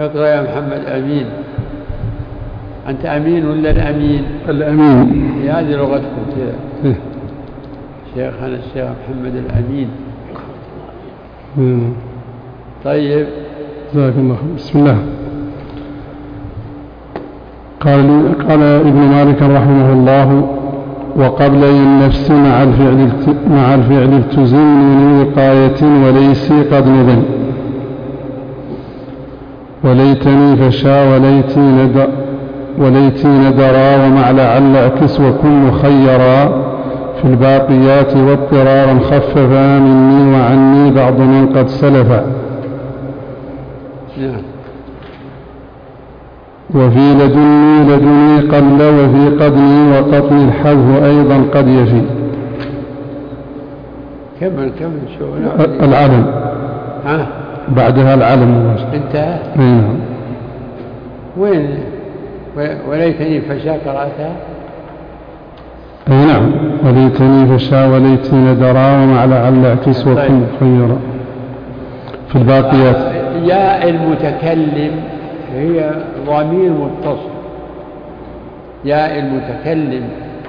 اقرأ يا محمد. أمين. أنت أمين ولا الأمين؟ الأمين. هذه لغتكم كذا. شيخنا الشيخ محمد الأمين. طيب. جزاك الله. بسم الله. قال ابن مالك رحمه الله: وقبل النفس مع الفعل التزم من وقاية وليتني فشا وليتي ندرا ومع لعل اعكس وكن خيرا في الباقيات واضطرارا خففا مني وعني بعض من قد سلفا. وفي لدني قبل وفي قدني وقطني الحذف أيضا قد يفي. كمل شو العلم. بعدها العلم انتهى. وين وليتني فشا قرأتها؟ نعم. وليتني فشا وليتي ندرا ومع لعل اعكس وكن خيرا في الباقيات. يا المتكلم هي ضمير متصل. ياء المتكلم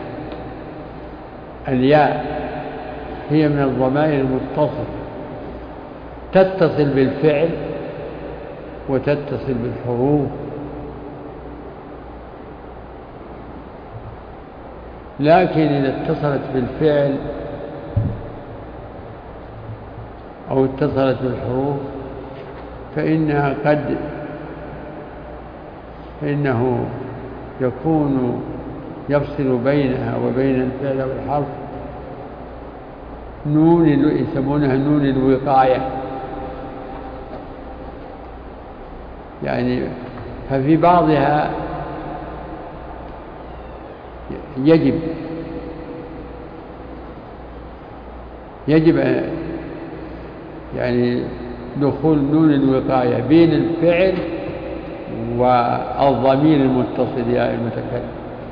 الياء هي من الضمائر المتصل، تتصل بالفعل وتتصل بالحروف. لكن إذا اتصلت بالفعل أو اتصلت بالحروف فإنه يكون يفصل بينها وبين الفعل والحرف نون، يسمونها نون الوقاية. يعني ففي بعضها يجب يعني دخول نون الوقاية بين الفعل والضمير المتصل يا المتكلم.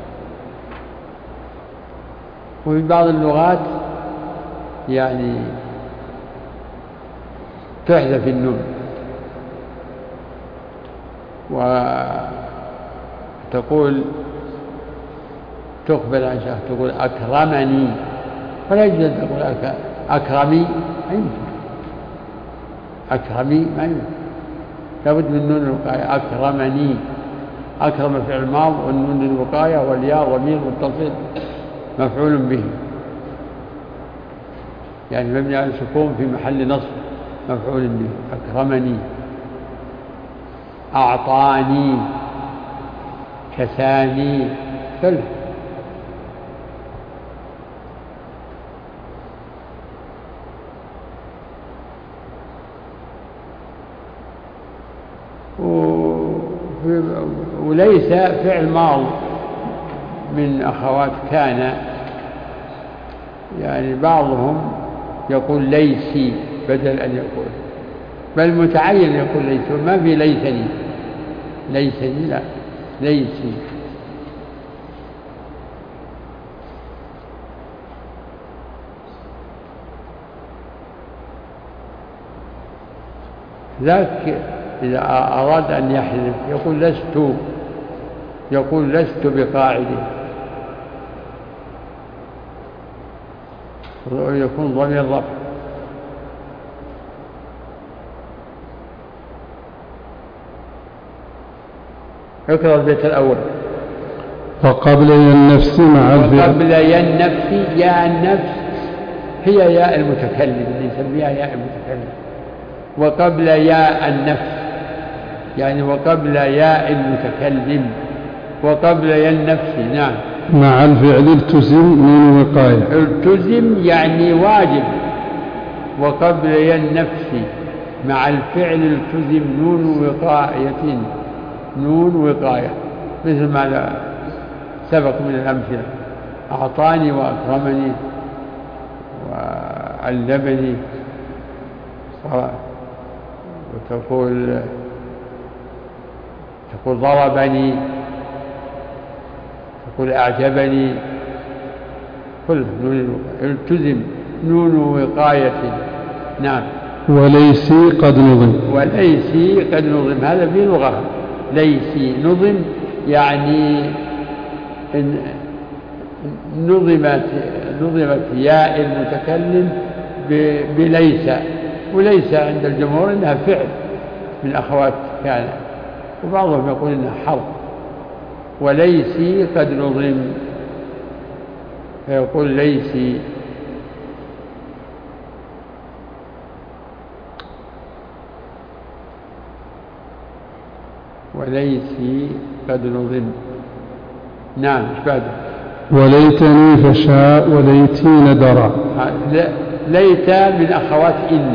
وفي بعض اللغات يعني تحذف النون وتقول تقبل عن شخص تقول أكرمني، فلا يجوز أن تقول أكرمي، ما يمكن. أكرمي ما يمكن، لابد من نون الوقاية. أكرمني، أكرم فعل ماض والنون الوقاية والياء ضمير متصل مفعول به، يعني مبني على السكون في محل نصب مفعول به. أكرمني. أعطاني، كساني، كله. وليس فعل ماض من أخوات كان، يعني بعضهم يقول ليسي بدل أن يقول، بل متعين يقول ليسي، وما في ليسني. ليسني لا، ليسي. ذاك إذا أراد أن يحلف يقول لست بقاعد، يكون ضمير رفع. اقرأ البيت الأول. وقبل النفس مع الفعل. وقبل النفس، يا النفس هي ياء المتكلم اللي يسميها ياء المتكلم. وقبل ياء النفس يعني وقبل ياء المتكلم، وقبل يا النفس. نعم. مع الفعل التزم من وقاية. التزم يعني واجب. وقبل يا النفس مع الفعل التزم نون وقاية، نون وقاية، مثل ما سبق من الأمثلة. أعطاني وأكرمني وعلمني، وتقول ضربني، تقول أعجبني، كل نون التزم نون وقاية. نعم. وليسي قد نظم. وليسي قد نظم، هذا في لغة. ليسي نظم يعني نظمت ياء المتكلم بليس، وليس عند الجمهور إنها فعل من أخوات كان، وبعضهم يقول إنها حرف. وليسي قد نظم، فيقول ليسي. وليسي قد نظم. نعم، ايش بعد؟ وليتني فشاء وليتي ندرا. ليت من أخوات إن.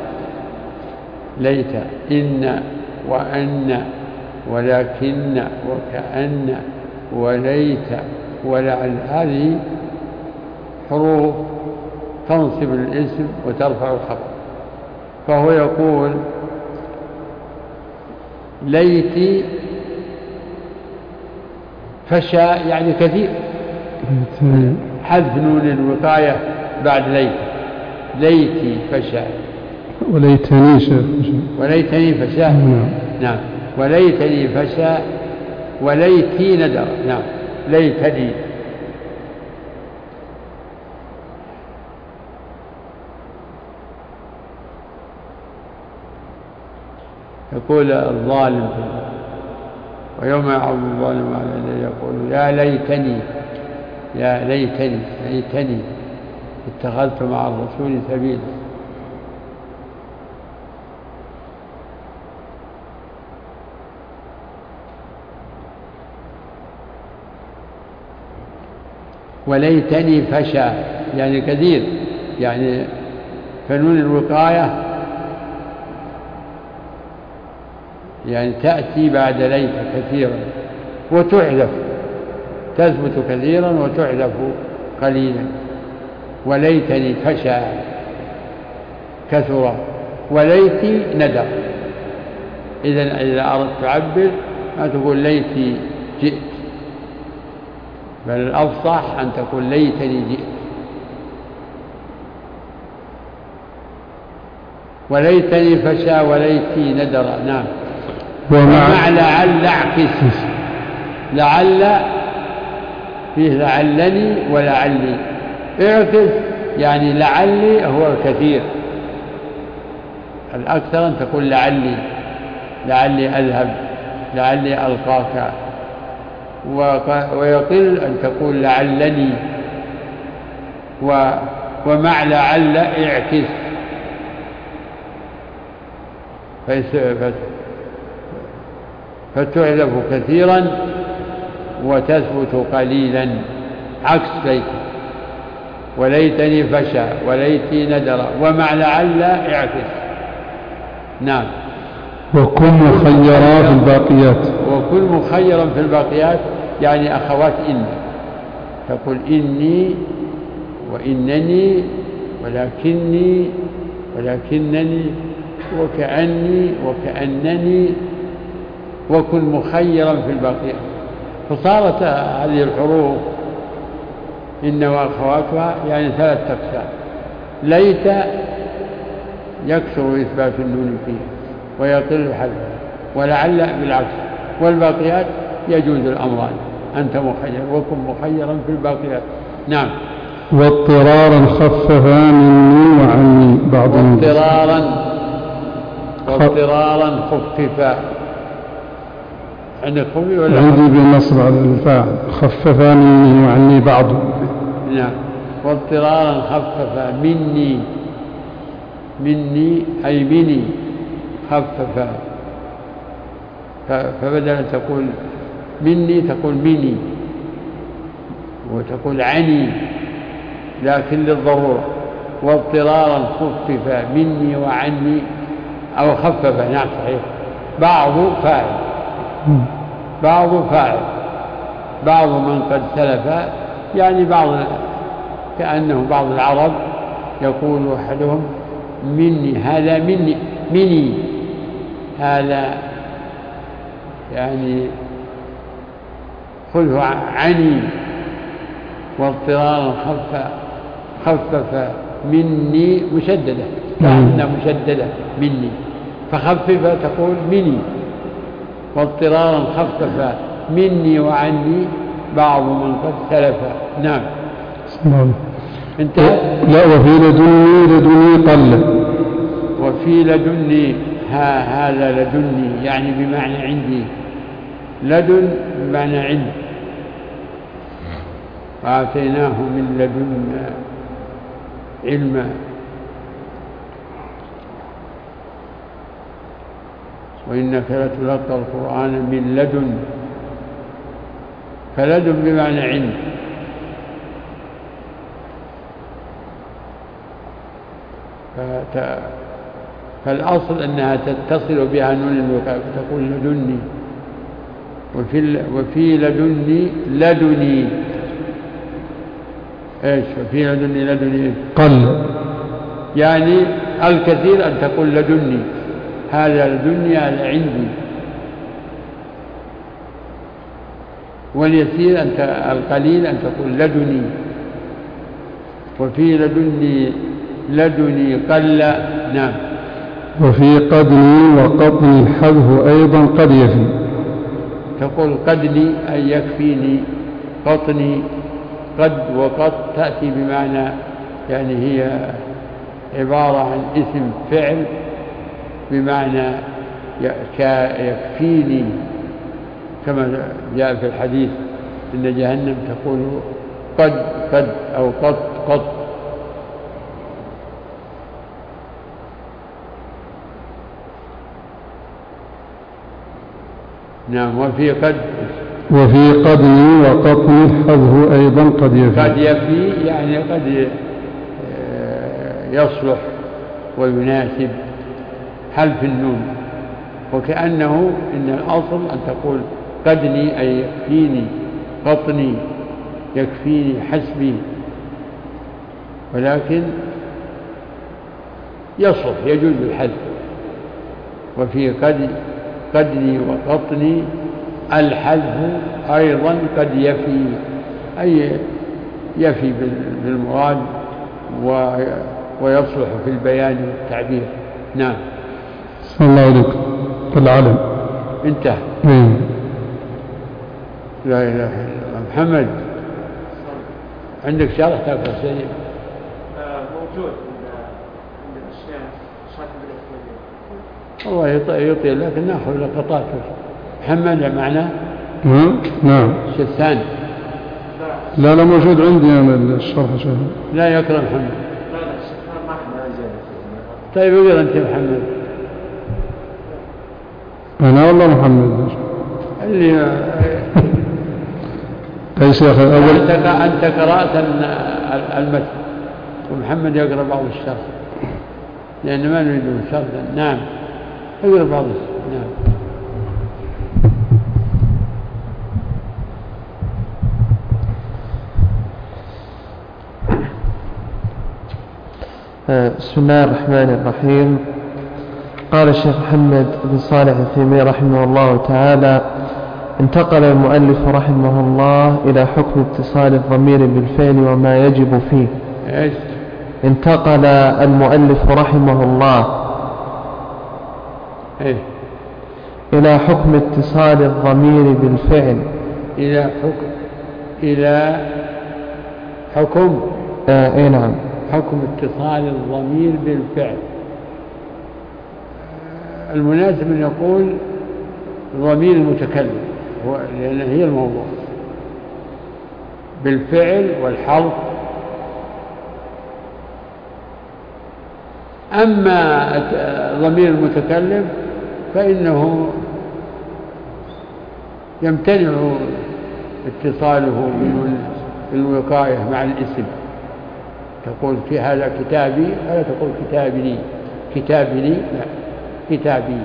ليت إن وأن ولكن وكأن وليت ولعل، هذه حروف تنصب الاسم وترفع الخبر. فهو يقول ليتي فشاء يعني كثير، حذف نون الوقاية بعد ليت. ليتي فشاء. وليتني فشاء. نعم. وليتني فشاء وليتي ندر. نعم. ليتني. يقول الظالم ويوم يعض الظالم على يديه يقول يا ليتني يا ليتني ليتني اتخذت مع الرسول سبيلا. وليتني فشى يعني كثير، يعني فنون الوقاية يعني تأتي بعد ليت كثيرا وتحذف، تثبت كثيرا وتحذف قليلا. وليتني فشى كثر، وليتي ندر. إذا أردت تعبر ما تقول ليتي جئت، بل الأفصح أن تقول ليتني جئت. وليتني فشى وليتي ندر. نعم. ومع لعل اعكس. لعل فيه لعلني ولعلي، اعكس يعني لعلي هو الكثير، الأكثر أن تقول لعلي، لعلي أذهب، لعلي ألقاك. ويقل أن تقول لعلني. ومع لعل اعكس، فتعذف كثيرا وتثبت قليلا، عكس ليت. وليتني فشى وليتي ندر، ومع لعل اعكس. نعم. وكن مخيرا في الباقيات. وكن مخيرا في الباقيات يعني أخوات إن، تقول إني وإنني ولكني ولكنني وكأني وكأنني. وكن مخيرا في الباقيات. فصارت هذه الحروف إن وأخواتها يعني 3 أقسام. ليت يكثر إثبات النون فيها ويقل حذفها، ولعل بالعكس. والباقيات يجوز الأمران، أنت مخير وكن مخيرا في الباقيات. نعم. واضطرارا خففا مني وعني بعض. واضطرارا خففا. عندك خفي ولا عندي بالنصب على الفاعل، خففا مني وعني بعض. نعم. واضطرارا خففا مني، مني أي مني خففا، فبدل أن تقول مني تقول مني، وتقول عني لكن للضرورة. واضطرارا خففا مني وعني أو خففا. نعم صحيح. بعض فاعل، بعض فاعل، بعض من قد سلف يعني بعض، كأنه بعض العرب يقول أحدهم مني، هذا مني، مني هذا يعني خذه عني. واضطرارا خفف مني مشددة، كأنها مشددة مني، فخففها تقول مني، واضطرارا خفف مني وعني بعض من قد سلف. نعم. انتهى. لا، وفي لدني قل. وفي لدني، هذا لدني يعني بمعنى عندي، لدن بمعنى عند، وآتيناه من لدنا علما. وإنك لتلقى القرآن من لدن، فلدن بمعنى عند. فالأصل أنها تتصل بها نون الوقاية فتقول لدني. وفي لدني إيش؟ وفي لدني قل، يعني الكثير أن تقول لدني، هذا لدني هذا عندي، واليسير القليل أن تقول لدني. وفي لدني قل. نعم. وفي قدني وقطني الحذف أيضا قد يفي، تقول قدني أي يكفيني، قطني قد وقط تأتي بمعنى، يعني هي عبارة عن اسم فعل بمعنى يكفيني، كما جاء في الحديث إن جهنم تقول قد أو قط. نعم. وفي قدني وقطني الحذف أيضا قد يفي. قد يفي يعني قد يصلح ويناسب حذف النون، وكأنه إن الأصل أن تقول قدني أي يكفيني، قطني يكفيني حسبي، ولكن يصلح يجوز الحذف. وفي قدني وقطني الحذف أيضا قد يفي، أي يفي بالمراد ويصلح في البيان والتعبير. نعم. صلى الله عليك. العلم انتهى. لا إله إلا الله. محمد عندك شرح تقرأ شيء؟ موجود عند الشيخ شاكر الأسودي. الله يطيل، لكن نأخذ لقطات. محمد معنا؟ نعم. شسان؟ لا موجود عندي أنا الشرح شيء. لا يقرأ محمد. لا الشيخ ما جاء. طيب اقرأ أنت محمد. أنا والله محمد اللي يا شيخ الأول أنت قرأت المتن ومحمد يقرأ بعض الشرح، لأن ما نريد شرحا. نعم. اقرأ بعض الشرح. نعم. بسم الله الرحمن الرحيم. قال الشيخ محمد بن صالح العثيمين رحمه الله تعالى: انتقل المؤلف رحمه الله إلى حكم اتصال الضمير بالفعل وما يجب فيه. انتقل المؤلف رحمه الله إلى حكم اتصال الضمير بالفعل. إلى حكم نعم، حكم اتصال الضمير بالفعل. المناسب أن يقول ضمير المتكلم، لأن هي الموضوع بالفعل والحرف. أما ضمير المتكلم فإنه يمتنع اتصاله بالوقاية مع الاسم. تقول في هذا كتابي ولا تقول كتابني، لا، كتابي.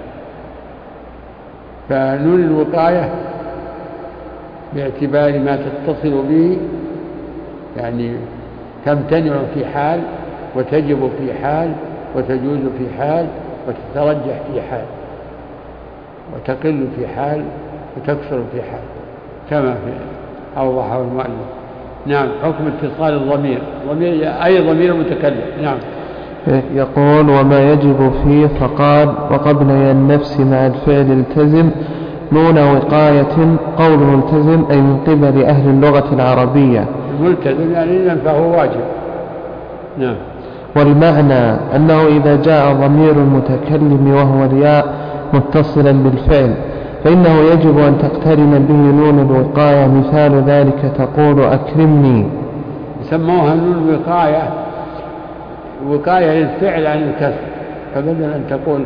فنون الوقاية باعتبار ما تتصل به، يعني تمتنع في حال وتجب في حال وتجوز في حال وتترجح في حال وتقل في حال وتكثر في حال، كما أوضحه المؤلف. نعم، حكم اتصال الضمير أي ضمير متكلم. نعم. يقول: وما يجب فيه، فقال: وقبل النفس مع الفعل التزم نون وقاية. قوله التزم أي من قبل أهل اللغة العربية. ملتزم يعني إذن فهو واجب. نعم. والمعنى أنه إذا جاء ضمير المتكلم وهو الياء متصلا بالفعل فإنه يجب أن تقترن به نون الوقاية. مثال ذلك تقول: أكرمني. يسموها نون الوقاية، وقاية للفعل عن الكسر، فبدل أن تقول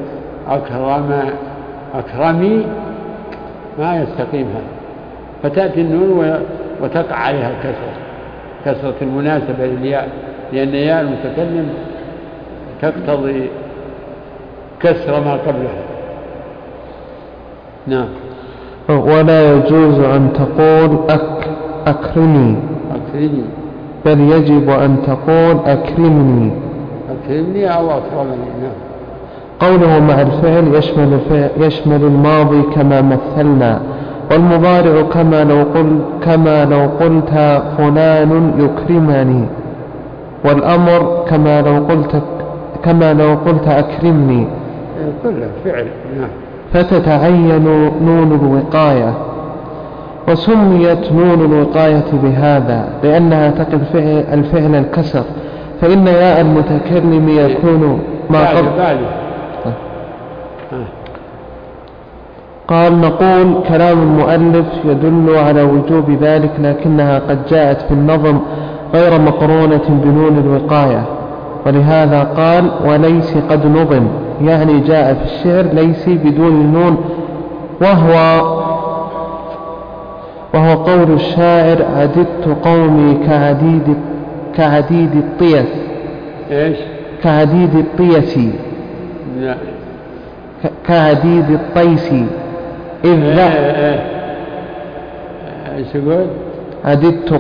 أكرمي ما يستقيم هذا، فتأتي النون وتقع عليها الكسرة، كسرة المناسبة للياء، لأن ياء المتكلم تقتضي كسر ما قبلها. نعم. ولا يجوز أن تقول أكرمي، بل يجب أن تقول أكرمني أو أكرمني. نعم. قوله مع الفعل يشمل الماضي كما مثلنا، والمضارع كما لو قلت فلان يكرمني، والأمر كما لو قلت أكرمني، كله فعل. نعم. فتتعين نون الوقاية. وسميت نون الوقاية بهذا لأنها تقي الفعل الكسر، فإن ياء المتكلم يكون ما قبل. قال: نقول كلام المؤلف يدل على وجوب ذلك، لكنها قد جاءت في النظم غير مقرونة بنون الوقاية، ولهذا قال: وليس قد نظم، يعني جاء في الشعر ليس بدون النون، وهو قول الشاعر: عددت قومي كعديد الطيس. إيش؟ كعديد الطيس. لا. كعديد الطيس إذ ايش يقول؟ عددت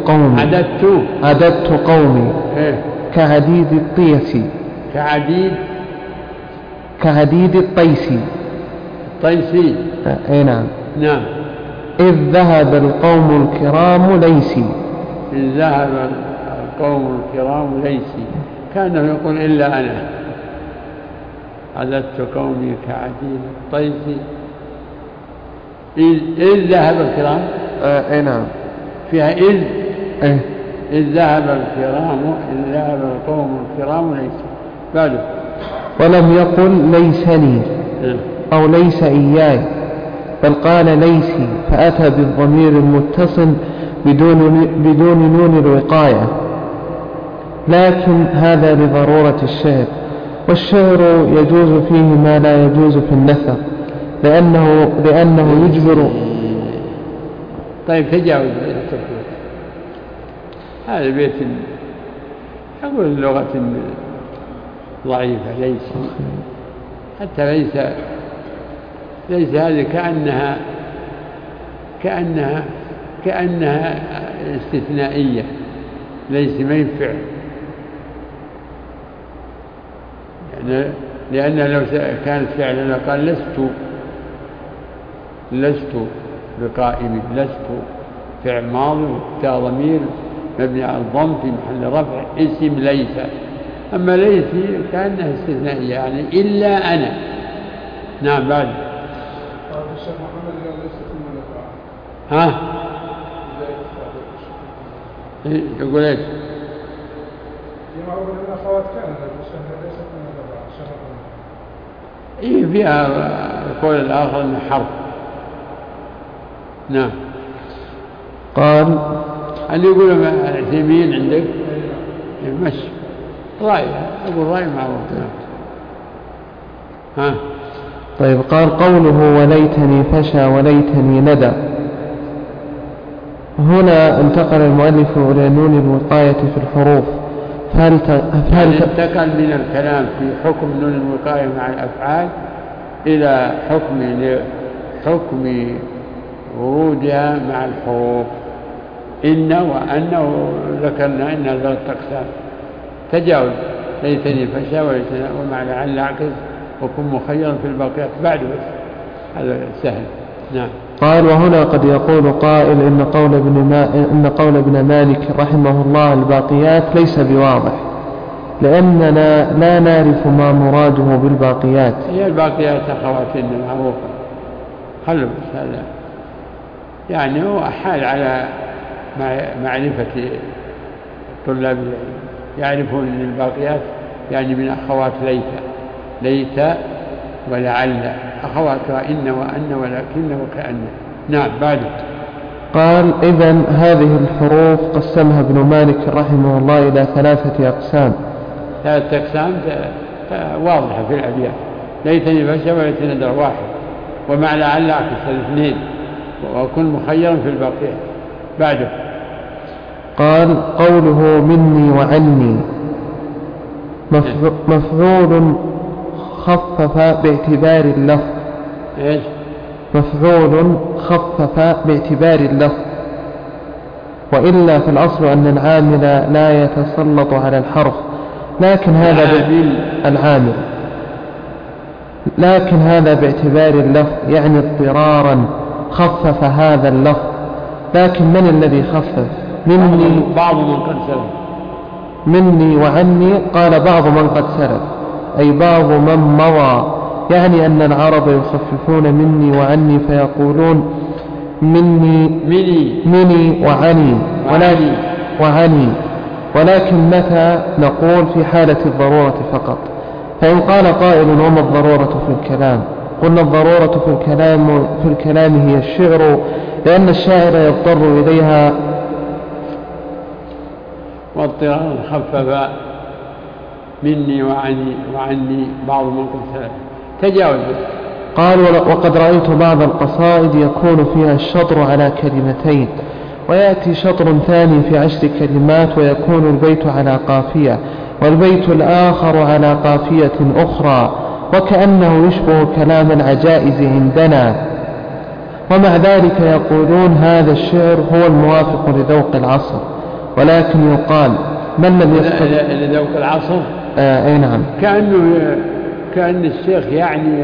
قومي كعديد الطيس. كعديد الطيس. طيسي. اي نعم. نعم. إذ ذهب القوم الكرام ليسي. إذ ذهب القوم الكرام ليسي، كانه يقول إلا أنا. عددت قومي كعديد الطيس إذ ذهب الكرام. اي نعم. فيها إذ. إذ ذهب القوم الكرام ليسي. بعده. ولم يقل ليسني أو ليس إياي، بل قال ليسي، فأتى بالضمير المتصل بدون نون الوقاية. لكن هذا لضرورة الشعر، والشعر يجوز فيه ما لا يجوز في النثر، لأنه يجبر. طيب تجاوز هذا البيت أقول لغة ضعيفة، ليس حتى ليس هذه كأنها استثنائية، ليس ما ينفع، يعني لأن لو كانت فعلا قال لست بقائم، لست فعل ماضي وتاء ضمير مبني على الضم في محل رفع اسم ليس. أما ليس كأنها استثنائية، يعني إلا أنا. نعم. بعد. الشيخ محمد ليس ثم نفعه. ها؟ يقول ايش؟ فيما أقول من أخوات كان ليس ثم نفعه. إيه فيها القول الآخر من حرف. نعم. قال: اللي يقول العثيمين عندك مشي رأي، أقول رأي معروف. ها. طيب. قال: قوله وليتني فشى وليتني ندى، هنا انتقل المؤلف إلى نون الوقاية في الحروف، انتقل من الكلام في حكم نون الوقاية مع الأفعال إلى حكم ورودها مع الحروف. إن وأن، وذكرنا إن ذات أقسام. تجاوز ليتني فشى وليتني، ومع لعل أعكس وكن مخيرا في الباقيات. بعد بس هذا سهل. نعم. قال: وهنا قد يقول قائل إن قول ابن مالك رحمه الله الباقيات ليس بواضح، لأننا لا نعرف ما مراده بالباقيات. هي الباقيات أخواتنا معروفة، خلوا بس هذا يعني هو حال على معرفة طلاب العلم، يعرفون أن الباقيات يعني من أخوات ليت ولعل، أخواتها إن وأن ولكن وكأن. نعم. بعد قال: إذن هذه الحروف قسمها ابن مالك رحمه الله إلى 3 أقسام. 3 أقسام واضحة في الأبيات: ليتني بشر وليتني در واحد، ومع لعل عكس 2، وكن مخيرا في الباقيات. بعده قال: قوله مني وعني مفعول خفف باعتبار اللفظ. إيش؟ مفعول خفف باعتبار اللفظ، وإلا في الأصل أن العامل لا يتسلط على الحرف، لكن هذا باعتبار اللفظ يعني اضطرارا خفف هذا اللفظ. لكن من الذي خفف؟ بعض من قد سلف. مني وعني قال بعض من قد سلف، أي بعض من مضى، يعني أن العرب يخففون مني وعني فيقولون مني وعني، ولكن متى نقول في حالة الضرورة فقط. فإن قال قائل: وما الضرورة في الكلام؟ قلنا: الضرورة في الكلام هي الشعر، لأن الشاعر يضطر إليها. واضطرارا خفف مني وعني بعض من قد سلف. تجاوز. قال: وقد رأيت بعض القصائد يكون فيها الشطر على 2 ويأتي شطر ثاني في 10 كلمات، ويكون البيت على قافية، والبيت الآخر على قافية أخرى، وكأنه يشبه كلام العجائز عندنا. ومع ذلك يقولون هذا الشعر هو الموافق لذوق العصر، ولكن يقال: من لم يستطع لذوق العصر. أي نعم. كأن الشيخ يعني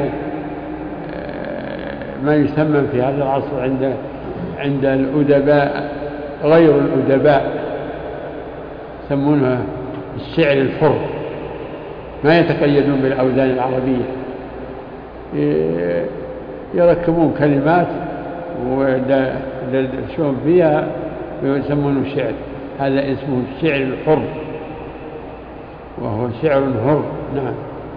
ما يسمى في هذا العصر عند الأدباء غير الأدباء، يسمونها الشعر الحر، ما يتقيدون بالأوزان العربية، يركبون كلمات ويدرسون فيها ويسمونه شعر. هذا اسمه الشعر الحر، وهو شعر حر. نعم.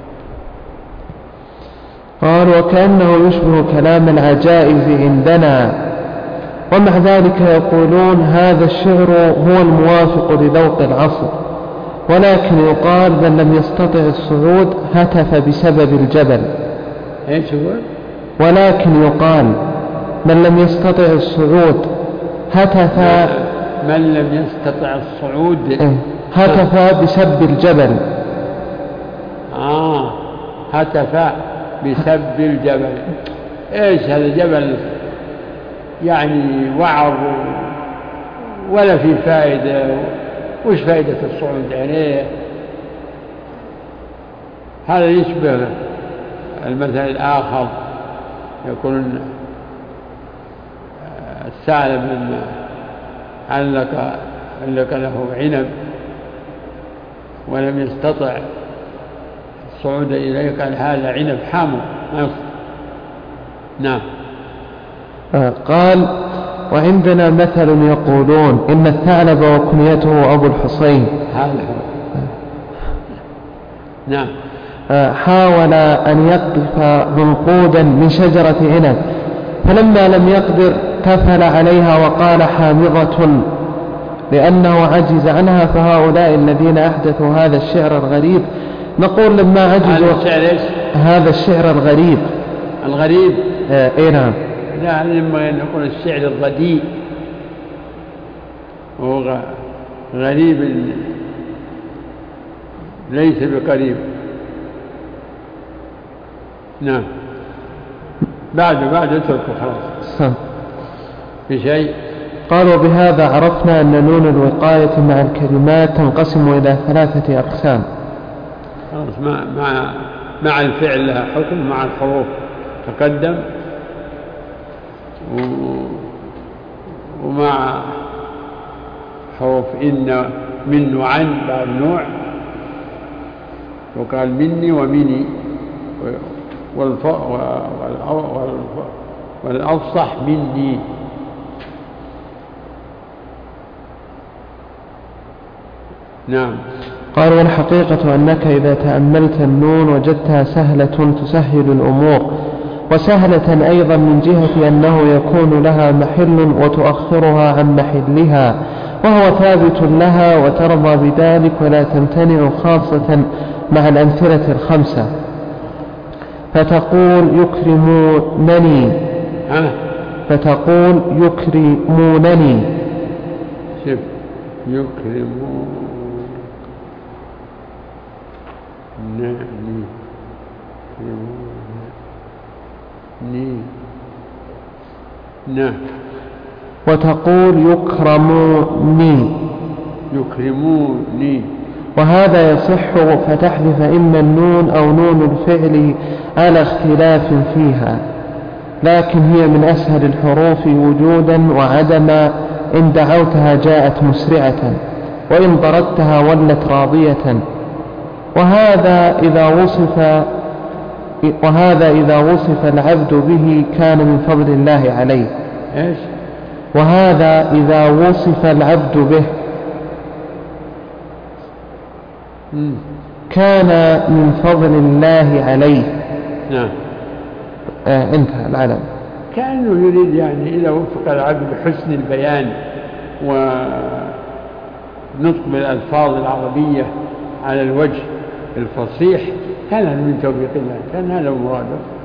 قال: وكأنه يشبه كلام العجائز عندنا. ومع ذلك يقولون هذا الشعر هو الموافق لذوق العصر، ولكن يقال: من لم يستطع الصعود هتف بسبب الجبل. ايش هو؟ ولكن يقال: من لم يستطع الصعود هتف. من لم يستطع الصعود هتف بسب الجبل. هتف بسب الجبل. ايش هذا؟ جبل يعني وعر ولا في فائدة. وش فائدة الصعود عليه؟ هذا يشبه المثل الآخر، يقول الثعلب لما علق له عنب ولم يستطع الصعود إليه، قال: هذا عنب حامض ما يصل. نعم. قال: وعندنا مثل يقولون إن الثعلب وكنيته أبو الحسين. نعم. حاول أن يقذف منقودا من شجرة عنب، فلما لم يقدر تفل عليها وقال: حامضة، لأنه عجز عنها. فهؤلاء الذين أحدثوا هذا الشعر الغريب نقول لما عجزوا. هذا الشعر الغريب. إيه نعم. لا، لما نقول الشعر الرديء، وهو غريب ليس بقريب. نعم. بعد اتركوا خلاص. في شيء. قال: وبهذا عرفنا أن نون الوقاية مع الكلمات تنقسم إلى 3 أقسام. خلاص. مع الفعل لها حكم، مع الحروف تقدم. ومع حروف إن من وعن بعد نوع، وقال مني ومني، والأفصح مني. نعم. قال: والحقيقة أنك إذا تأملت النون وجدتها سهلة تسهل الأمور، وسهلة أيضا من جهة أنه يكون لها محل وتؤخرها عن محلها، وهو ثابت لها وترضى بذلك ولا تمتنع، خاصة مع الأمثلة الخمسة. فتقول يكرمونني، فتقول يكرمونني، شوف يكرمونني، وتقول يكرموني، يكرموني، وهذا يصح فتحذف إما النون أو نون الفعل على اختلاف فيها، لكن هي من أسهل الحروف وجودا وعدما. إن دعوتها جاءت مسرعة، وإن ضربتها ولت راضية. وهذا إذا وصف العبد به كان من فضل الله عليه. إيش؟ وهذا إذا وصف العبد به كان من فضل الله عليه. نعم. انتهى العلم. كأنه يريد يعني إذا وفق العبد بحسن البيان ونطق بالألفاظ العربية على الوجه الفصيح كان من توفيق الله، كان هذا مراده.